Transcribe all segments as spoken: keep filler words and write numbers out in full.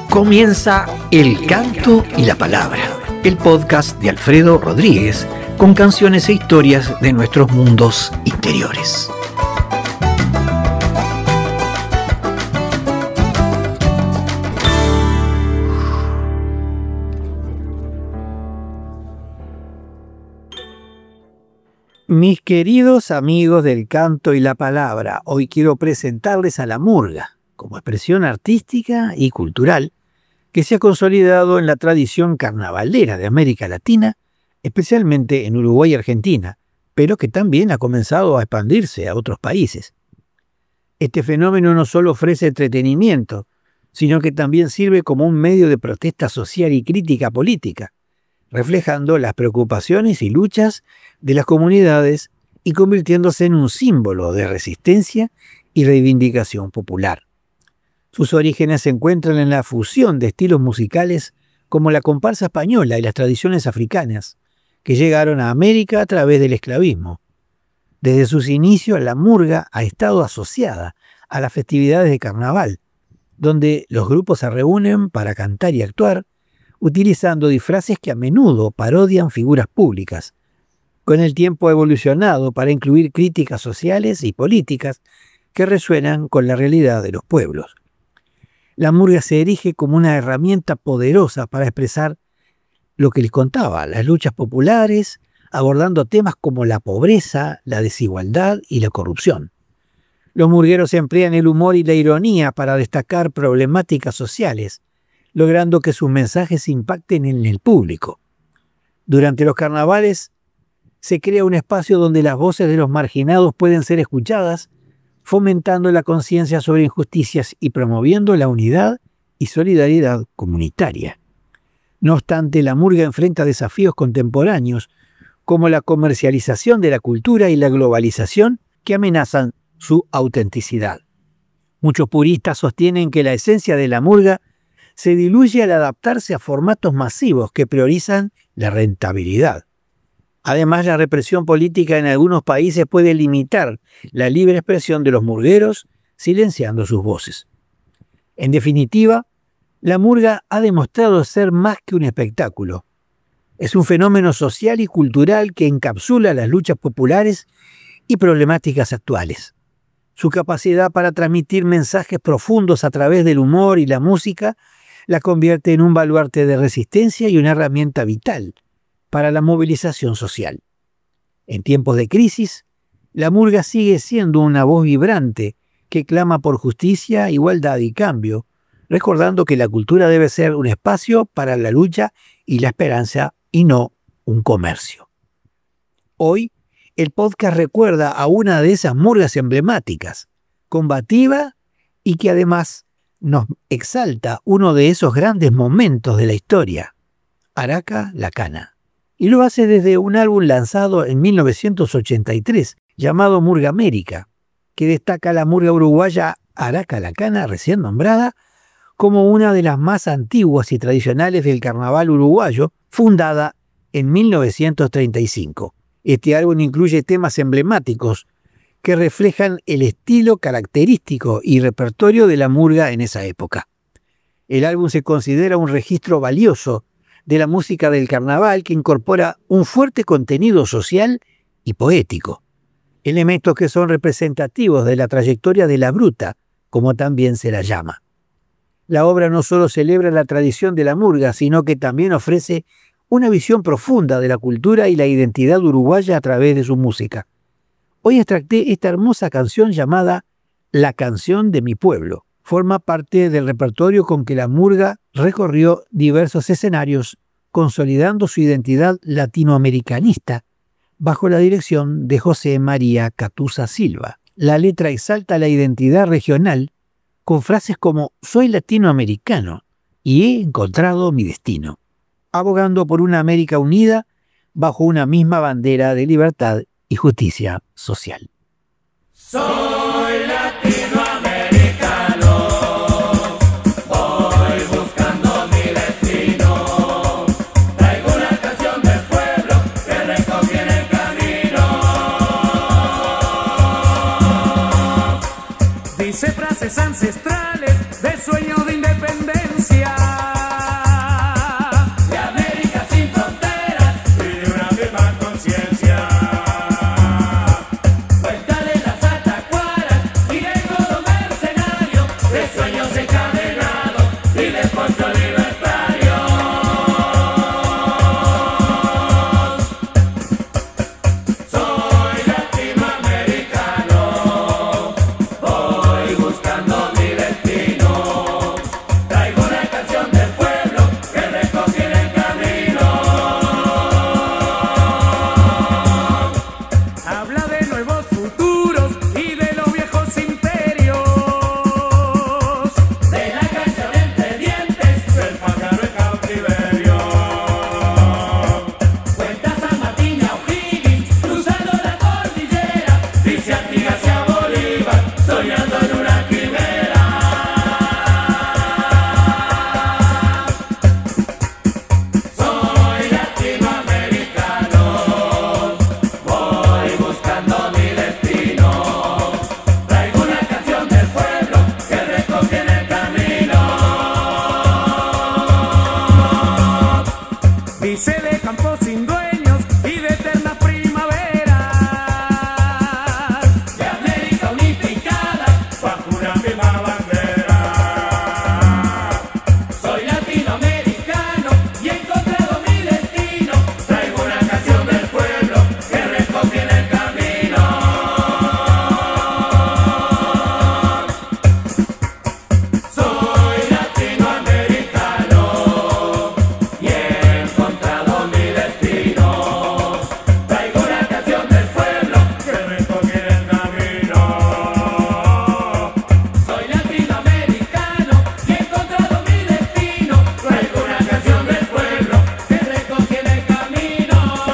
Comienza El Canto y la Palabra, el podcast de Alfredo Rodríguez, con canciones e historias de nuestros mundos interiores. Mis queridos amigos del Canto y la Palabra, hoy quiero presentarles a la murga, como expresión artística y cultural que se ha consolidado en la tradición carnavalera de América Latina, especialmente en Uruguay y Argentina, pero que también ha comenzado a expandirse a otros países. Este fenómeno no solo ofrece entretenimiento, sino que también sirve como un medio de protesta social y crítica política, reflejando las preocupaciones y luchas de las comunidades y convirtiéndose en un símbolo de resistencia y reivindicación popular. Sus orígenes se encuentran en la fusión de estilos musicales como la comparsa española y las tradiciones africanas, que llegaron a América a través del esclavismo. Desde sus inicios, la murga ha estado asociada a las festividades de carnaval, donde los grupos se reúnen para cantar y actuar, utilizando disfraces que a menudo parodian figuras públicas. Con el tiempo ha evolucionado para incluir críticas sociales y políticas que resuenan con la realidad de los pueblos. La murga se erige como una herramienta poderosa para expresar lo que les contaba, las luchas populares, abordando temas como la pobreza, la desigualdad y la corrupción. Los murgueros emplean el humor y la ironía para destacar problemáticas sociales, logrando que sus mensajes impacten en el público. Durante los carnavales se crea un espacio donde las voces de los marginados pueden ser escuchadas, fomentando la conciencia sobre injusticias y promoviendo la unidad y solidaridad comunitaria. No obstante, la murga enfrenta desafíos contemporáneos, como la comercialización de la cultura y la globalización, que amenazan su autenticidad. Muchos puristas sostienen que la esencia de la murga se diluye al adaptarse a formatos masivos que priorizan la rentabilidad. Además, la represión política en algunos países puede limitar la libre expresión de los murgueros, silenciando sus voces. En definitiva, la murga ha demostrado ser más que un espectáculo. Es un fenómeno social y cultural que encapsula las luchas populares y problemáticas actuales. Su capacidad para transmitir mensajes profundos a través del humor y la música la convierte en un baluarte de resistencia y una herramienta vital para la movilización social. En tiempos de crisis, la murga sigue siendo una voz vibrante que clama por justicia, igualdad y cambio, recordando que la cultura debe ser un espacio para la lucha y la esperanza y no un comercio. Hoy, el podcast recuerda a una de esas murgas emblemáticas, combativa y que además nos exalta uno de esos grandes momentos de la historia, Araca la Cana. Y lo hace desde un álbum lanzado en mil novecientos ochenta y tres, llamado Murga América, que destaca la murga uruguaya Araca la Cana, recién nombrada, como una de las más antiguas y tradicionales del carnaval uruguayo, fundada en mil novecientos treinta y cinco. Este álbum incluye temas emblemáticos que reflejan el estilo característico y repertorio de la murga en esa época. El álbum se considera un registro valioso de la música del carnaval que incorpora un fuerte contenido social y poético, elementos que son representativos de la trayectoria de la bruta, como también se la llama. La obra no solo celebra la tradición de la murga, sino que también ofrece una visión profunda de la cultura y la identidad uruguaya a través de su música. Hoy extracté esta hermosa canción llamada La Canción de mi Pueblo. Forma parte del repertorio con que la murga recorrió diversos escenarios, consolidando su identidad latinoamericanista bajo la dirección de José María Catusa Silva. La letra exalta la identidad regional con frases como «Soy latinoamericano y he encontrado mi destino», abogando por una América unida bajo una misma bandera de libertad y justicia social. Soy latinoamericano, voy buscando mi destino, traigo una canción del pueblo que recoge en el camino. Dice frases ancestrales de sueño de independencia. De América sin fronteras y de una misma conciencia. Cuéntale las atacuaras y del godo mercenario, de sueños encadenados y de puerto libertario. Soy latinoamericano, voy buscando mi destino. Traigo una canción del pueblo que recogí en el camino. Habla de nuevos futuros y de los viejos imperios. De la canción entre dientes, del pájaro en cautiverio. Cuenta San Martín y O'Higgins cruzando la cordillera. Dice Artigas y a Bolívar soñando en una quimera. Soy latinoamericano, voy buscando mi destino. Traigo una canción del pueblo que recogí en el camino. Dice de campos sin dueños y de eternas primaveras. De América unificada bajo una misma bandera. Soy latinoamericano y he encontrado mi destino. Traigo una canción del pueblo que recogí en el camino. Soy latinoamericano y he encontrado mi destino. Traigo una canción del pueblo que recogí en el camino. Soy latinoamericano y he encontrado mi destino. Traigo una canción del pueblo que recogí en el camino.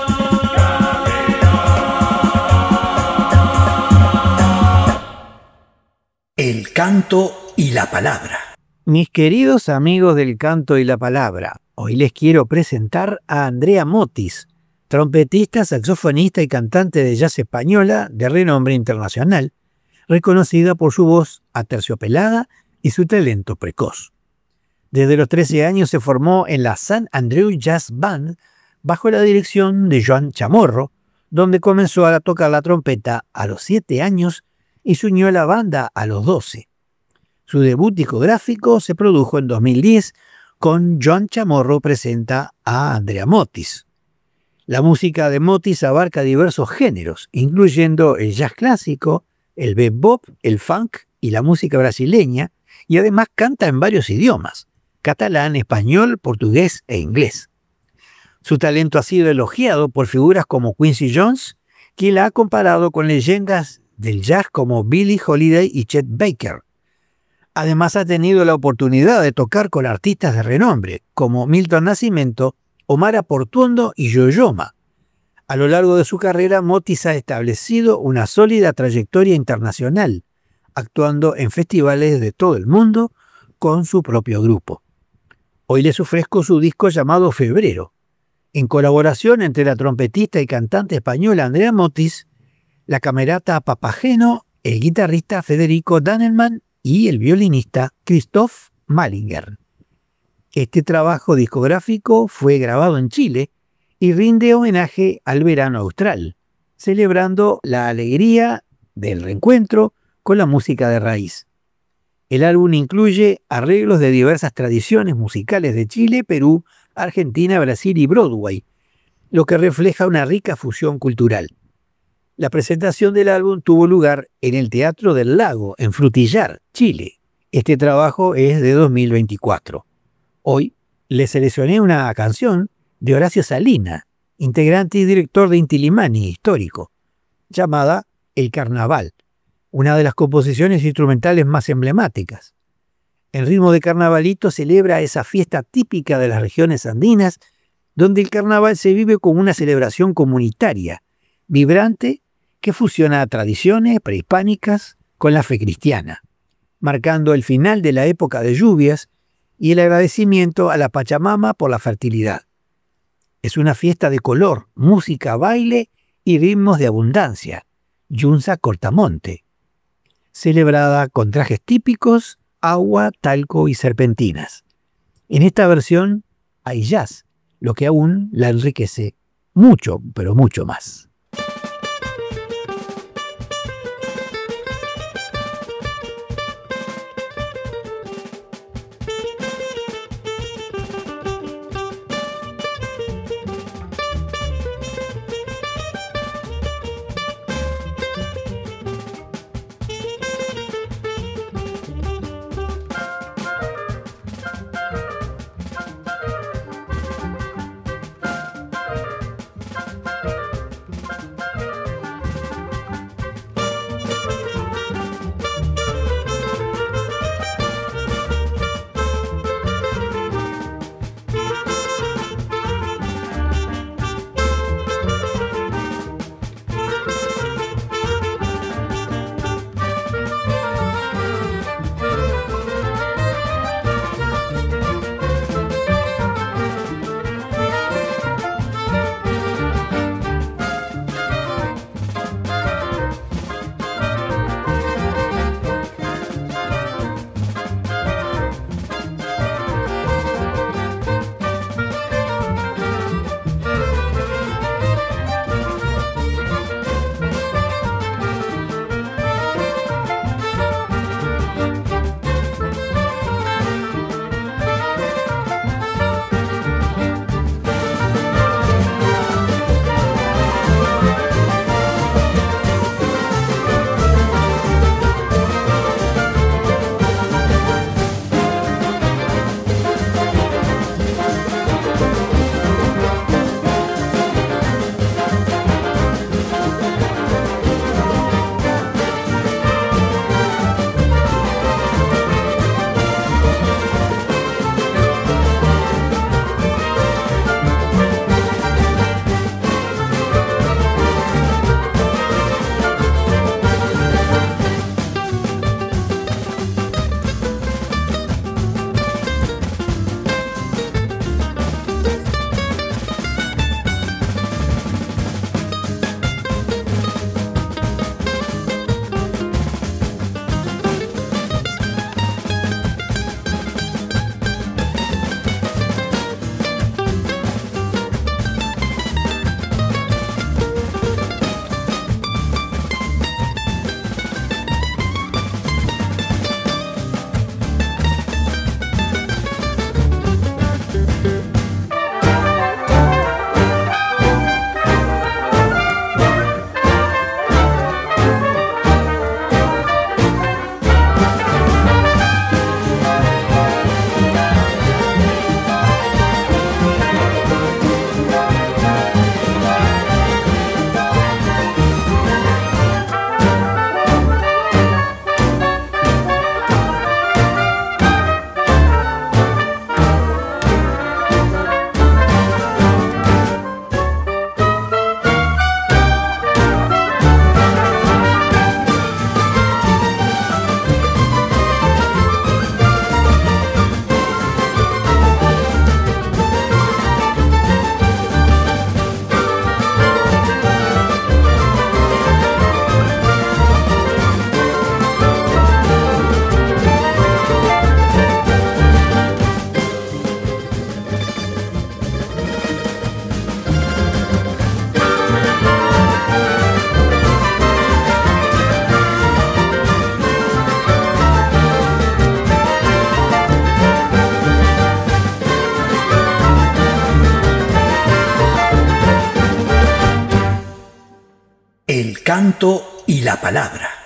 El canto y la palabra. Mis queridos amigos del canto y la palabra, hoy les quiero presentar a Andrea Motis, trompetista, saxofonista y cantante de jazz española de renombre internacional, reconocida por su voz aterciopelada y su talento precoz. Desde los trece años se formó en la San Andreu Jazz Band bajo la dirección de Joan Chamorro, donde comenzó a tocar la trompeta a los siete años y se unió a la banda a los doce. Su debut discográfico se produjo en dos mil diez con Joan Chamorro presenta a Andrea Motis. La música de Motis abarca diversos géneros, incluyendo el jazz clásico, el bebop, el funk y la música brasileña, y además canta en varios idiomas: catalán, español, portugués e inglés. Su talento ha sido elogiado por figuras como Quincy Jones, quien la ha comparado con leyendas del jazz como Billie Holiday y Chet Baker. Además ha tenido la oportunidad de tocar con artistas de renombre como Milton Nascimento, Omar Portuondo y Yo-Yo Ma. A lo largo de su carrera, Motis ha establecido una sólida trayectoria internacional, actuando en festivales de todo el mundo con su propio grupo. Hoy les ofrezco su disco llamado Febrero, en colaboración entre la trompetista y cantante española Andrea Motis, la camerata Papageno, el guitarrista Federico Danelman y el violinista Christoph Malinger. Este trabajo discográfico fue grabado en Chile y rinde homenaje al verano austral, celebrando la alegría del reencuentro con la música de raíz. El álbum incluye arreglos de diversas tradiciones musicales de Chile, Perú, Argentina, Brasil y Broadway, lo que refleja una rica fusión cultural. La presentación del álbum tuvo lugar en el Teatro del Lago, en Frutillar, Chile. Este trabajo es de dos mil veinticuatro. Hoy les seleccioné una canción de Horacio Salina, integrante y director de Inti Illimani histórico, llamada El Carnaval, una de las composiciones instrumentales más emblemáticas. El ritmo de carnavalito celebra esa fiesta típica de las regiones andinas, donde el carnaval se vive como una celebración comunitaria, vibrante, que fusiona tradiciones prehispánicas con la fe cristiana, marcando el final de la época de lluvias y el agradecimiento a la Pachamama por la fertilidad. Es una fiesta de color, música, baile y ritmos de abundancia, Yunza Cortamonte. celebrada con trajes típicos, agua, talco y serpentinas. En esta versión hay jazz, lo que aún la enriquece mucho, pero mucho más. El canto y la palabra.